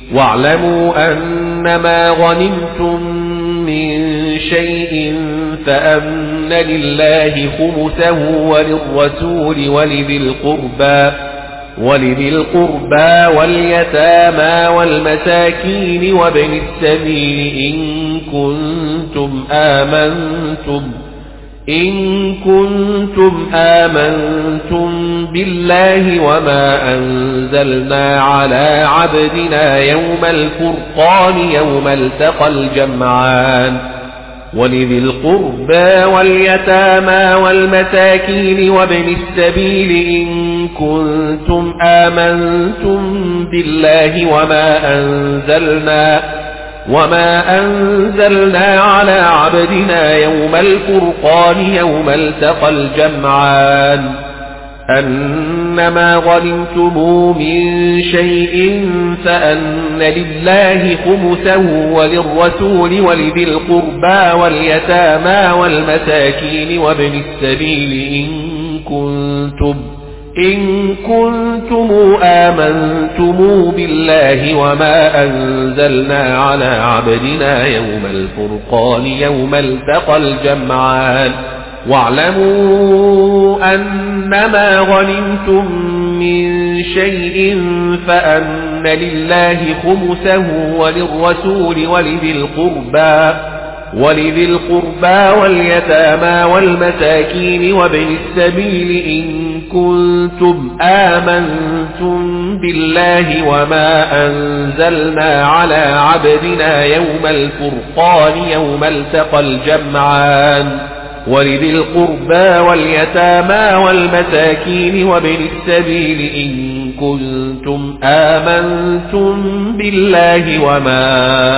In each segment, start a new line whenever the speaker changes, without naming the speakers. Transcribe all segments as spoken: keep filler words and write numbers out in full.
واعلموا أنما غنمتم من شيء فأن لله خمسه وللرسول ولذي القربى ولذي القربى واليتامى والمساكين وابن السبيل إن كنتم آمنتم إن كنتم آمنتم بالله وما أنزلنا على عبدنا يوم الفرقان يوم التقى الجمعان ولذي القربى واليتامى والمساكين وابن السبيل إن كنتم آمنتم بالله وما أنزلنا وما أنزلنا على عبدنا يوم الفرقان يوم التقى الجمعان أنما غنمتم من شيء فأن لله خمسه وللرسول ولذي القربى واليتامى والمساكين وابن السبيل إن كنتم إن كنتم آمنتم بالله وما أنزلنا على عبدنا يوم الفرقان يوم التقى الجمعان واعلموا أنما غنمتم من شيء فأن لله خمسه وللرسول ولذي القربى ولذي القربى واليتامى والمساكين وابن السبيل إن كنتم آمنتم بالله وما أنزلنا على عبدنا يوم الفرقان يوم التقى الجمعان ولذي القربى واليتامى والمساكين وابن السبيل إن كنتم آمنتم بالله وما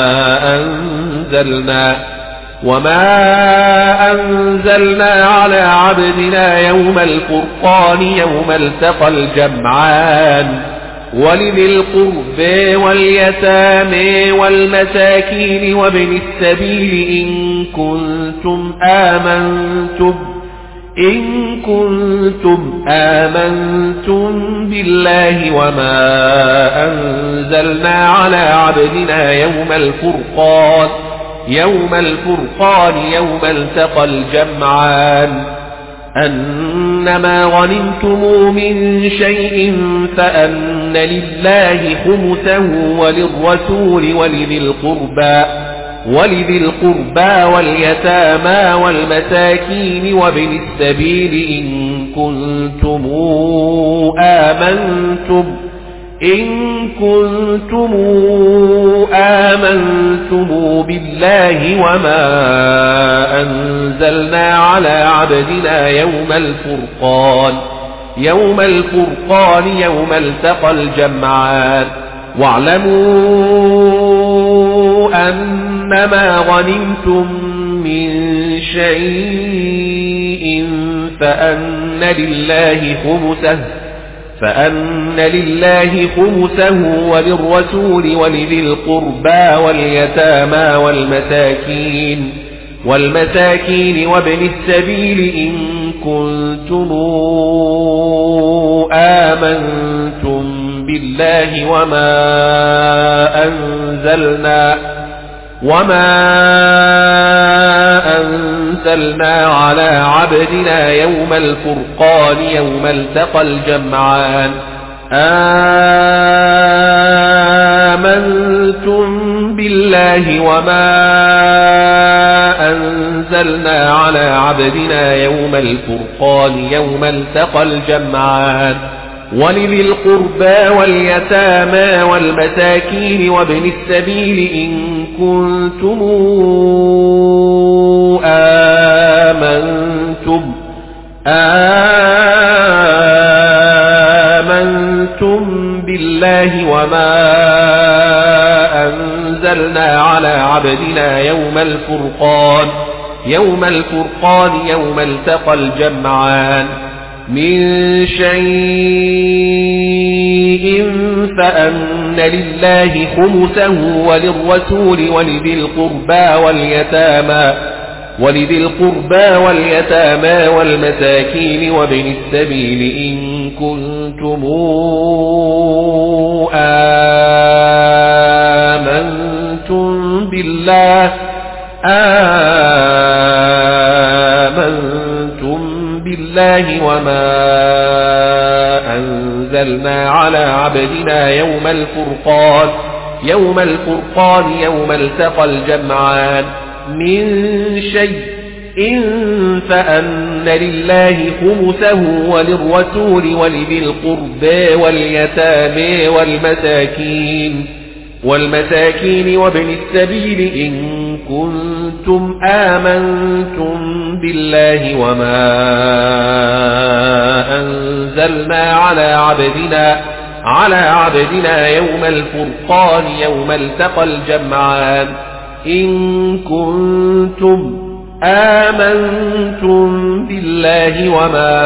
أنزلنا وما أنزلنا على عبدنا يوم الفرقان يوم التقى الجمعان ولذي القربى واليتامى والمساكين وابن السبيل إن كنتم آمنتم إن كنتم آمنتم بالله وما أنزلنا على عبدنا يوم الفرقان يوم الفرقان يوم التقى الجمعان أنما غنمتم من شيء فأن لله خمسه وللرسول ولذي القربى ولذي القربى واليتامى والمساكين وابن السبيل إن كنتم آمنتم إن كنتم آمنتم بالله وما أنزلنا على عبدنا يوم الفرقان يوم الفرقان يوم التقى الجمعان واعلموا أنما غنمتم من شيء فأن لله خمسه فأن لله خمسه وللرسول ولذي القربى واليتامى والمساكين والمساكين وابن السبيل إن كنتم آمنتم بالله وما أنزلنا وما أنزلنا على عبدنا يوم الفرقان يوم التقى الجمعان آمنتم بالله وما أنزلنا على عبدنا يوم الفرقان يوم التقى الجمعان ولذي القربى واليتامى والمساكين وابن السبيل إن كنتم آمنتم آمنتم بالله وما أنزلنا على عبدنا يوم الفرقان يوم الفرقان يوم التقى الجمعان من شيء فأن لله خمسه وللرسول ولذي القربى واليتامى ولذي القربى واليتامى والمساكين وابن السبيل إن كنتم آمنتم بالله آمنتم بالله وما أنزلنا على عبدنا يوم الفرقان يوم الفرقان يوم التقى الجمعان من شيء إن فأن لله خمسه وللرسول ولذي القربى واليتامى والمساكين والمساكين وابن السبيل إن كنتم آمنتم بالله وما أنزلنا على عبدنا على عبدنا يوم الفرقان يوم التقى الجمعان إن كنتم آمنتم بالله وما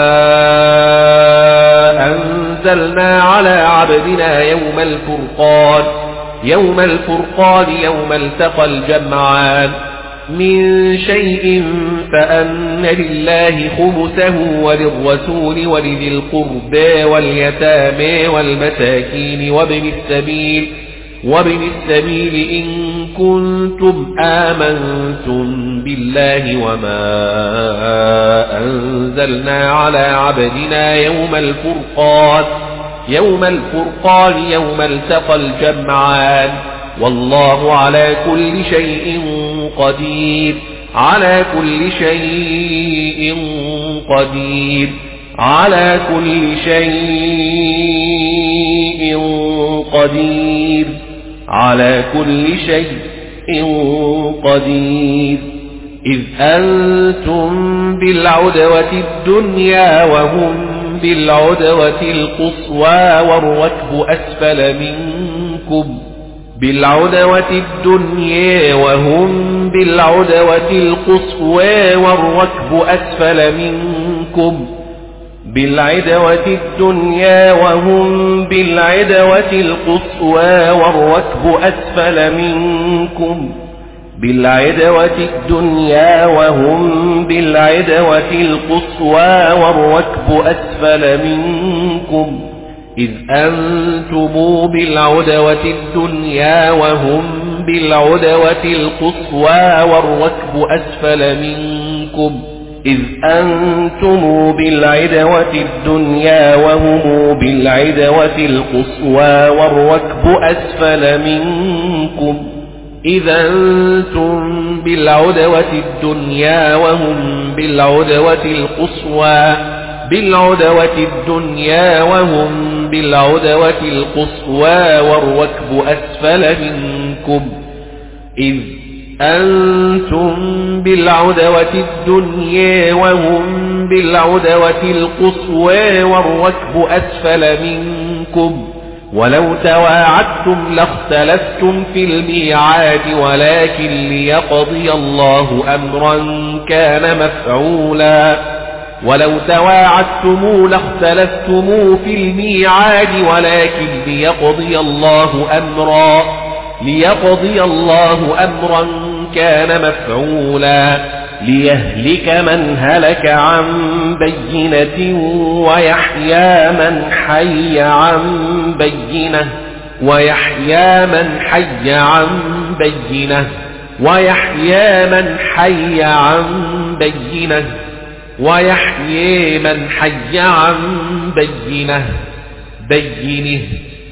أنزلنا على عبدنا يوم الفرقان يوم الفرقان يوم التقى الجمعان من شيء فأن لله خمسه وللرسول ولذي القربى واليتامى والمساكين وابن السبيل وابن السبيل إن كنتم آمنتم بالله وما أنزلنا على عبدنا يوم الفرقان يوم الفرقان يوم التقى الجمعان والله على كل شيء قدير على كل شيء قدير على كل شيء قدير على كل شيء قدير إذ أنتم بالعدوة الدنيا وهم بالعدوة القصوى والركب أسفل منكم بالعدوة الدنيا وهم بالعدوة القصوى والركب أسفل منكم بالعدوة الدنيا وهم بالعدوة القصوى والركب أسفل منكم بالعدوة الدنيا وهم بالعدوة القصوى والركب أسفل منكم إذ أنتم بالعدوة الدنيا وهم بالعدوة القصوى والركب أسفل منكم إذ أنتم بالعدوة الدنيا وهم بالعدوة القصوى والركب أسفل منكم إذ أنتم بالعدوة الدنيا وهم بالعدوة القصوى بالعدوة الدنيا وهم بالعدوة القصوى والركب أسفل منكم إذ أنتم بالعدوة الدنيا وهم بالعدوة القصوى والركب أسفل منكم ولو تواعدتم لاختلفتم في الميعاد ولكن ليقضي الله أمرا كان مفعولا ولو تواعدتم لاختلفتم في الميعاد ولكن ليقضي الله أمرا ليقضي الله أمرا كان مفعولا ليهلك من هلك عن بينة ويحيى من حي عن بينة ويحيى من حي عن بينة ويحيى من حي عن بينة ويحيى من حي عن بينة بينه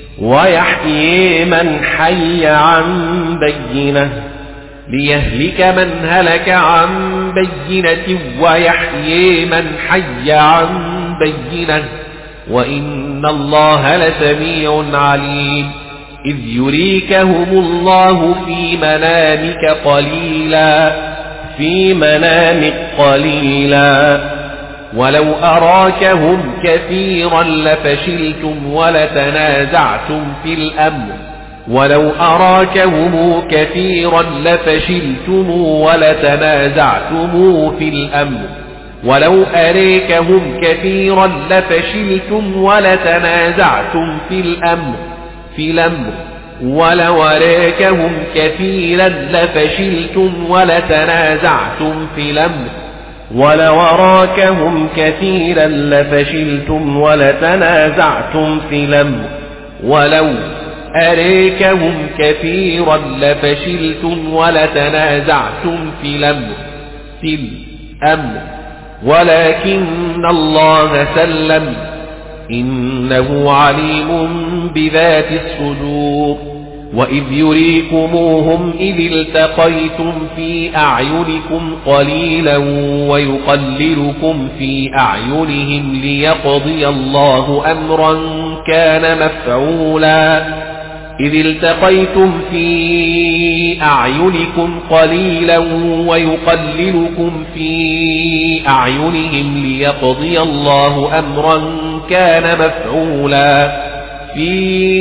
ويحيى من حي عن بينة ليهلك من هلك عن بينة ويحيى من حي عن بينة وإن الله لسميع عليم إذ يريكهم الله في منامك قليلا في منامك قليلا ولو أراكهم كثيرا لفشلتم ولتنازعتم في الأمر ولو أراكهم كثيرا لفشلتم ولتنازعتم في الأمر ولو أريكهم كثيرا لفشلتم ولتنازعتم في الأمر في الأمر ولو أريكهم كثيرا لفشلتم ولتنازعتم في الأمر ولو أراكهم كثيرا لفشلتم ولتنازعتم في الأمر ولو أريكهم كثيرا لفشلتم ولتنازعتم في الأمر في الأمر ولكن الله سلم إنه عليم بذات الصدور وإذ يريكموهم إذ التقيتم في أعينكم قليلا ويقللكم في أعينهم ليقضي الله أمرا كان مفعولا إذ التقيتم في أعينكم قليلا ويقللكم في أعينهم ليقضي الله أمرا كان مفعولا في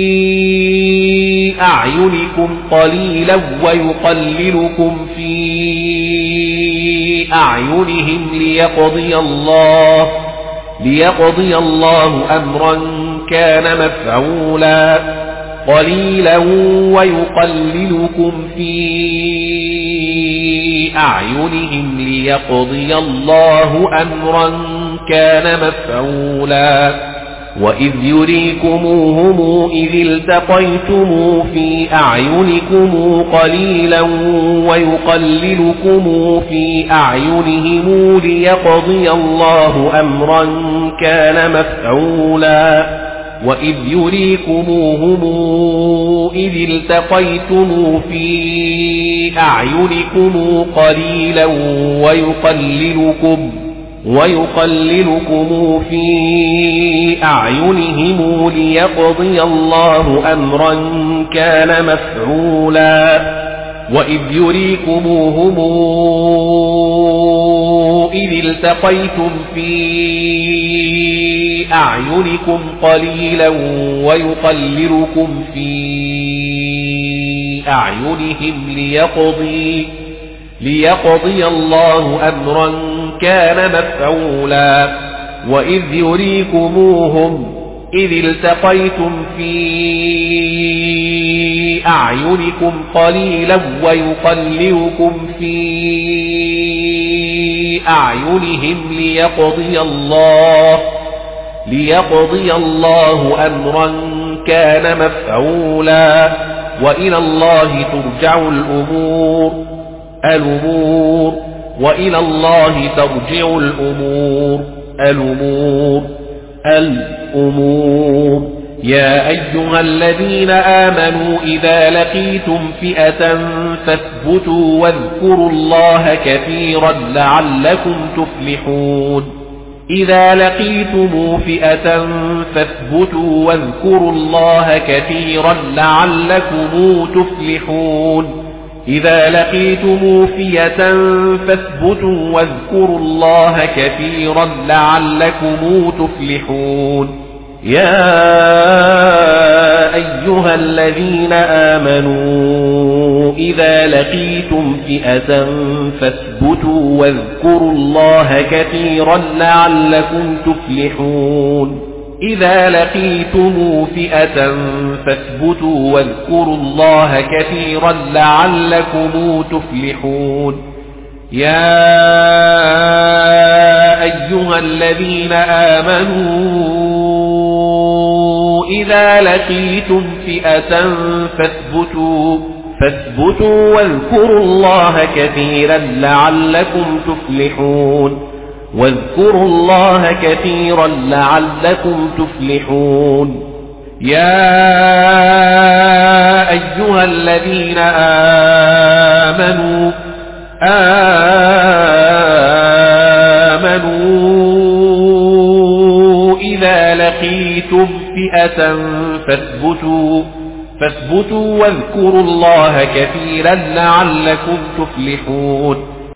أعينكم قليلا ويقللكم في أعينهم ليقضي الله ليقضي الله أمرا كان مفعولا قليلا ويقللكم في أعينهم ليقضي الله أمرا كان مفعولا وإذ يريكموهم إذ التقيتم في أعينكم قليلا ويقللكم في أعينهم ليقضي الله أمرا كان مفعولا وإذ يريكموهم إذ التقيتم في أعينكم قليلا ويقللكم ويقللكم في أعينهم ليقضي الله أمرا كان مفعولا وإذ يريكموهم إذ التقيتم في أعينكم قليلا ويقللكم في أعينهم ليقضي ليقضي الله أمرا كان مفعولا وإذ يريكموهم إذ التقيتم في أعينكم قليلا ويقللكم في أعينهم ليقضي الله ليقضي الله أمرا كان مفعولا وإلى الله ترجع الأمور الأمور وإلى الله ترجع الأمور الأمور الأمور يا أيها الذين آمنوا إذا لقيتم فئة فاثبتوا واذكروا الله كثيرا لعلكم تفلحون إذا لقيتم فئة فاثبتوا واذكروا الله كثيرا لعلكم تفلحون إذا لقيتم فئة فاثبتوا واذكروا الله كثيرا لعلكم تفلحون يا أيها الذين آمنوا إذا لقيتم فئة فاثبتوا واذكروا الله كثيرا لعلكم تفلحون إذا لقيتم فئة فاثبتوا واذكروا الله كثيرا لعلكم تفلحون يا أيها الذين آمنوا إذا لقيتم فئة فاثبتوا فاثبتوا واذكروا الله كثيرا لعلكم تفلحون واذكروا الله كثيرا لعلكم تفلحون يا أيها الذين آمنوا آمنوا إذا لقيتم فئة فاثبتوا فاثبتوا واذكروا الله كثيرا لعلكم تفلحون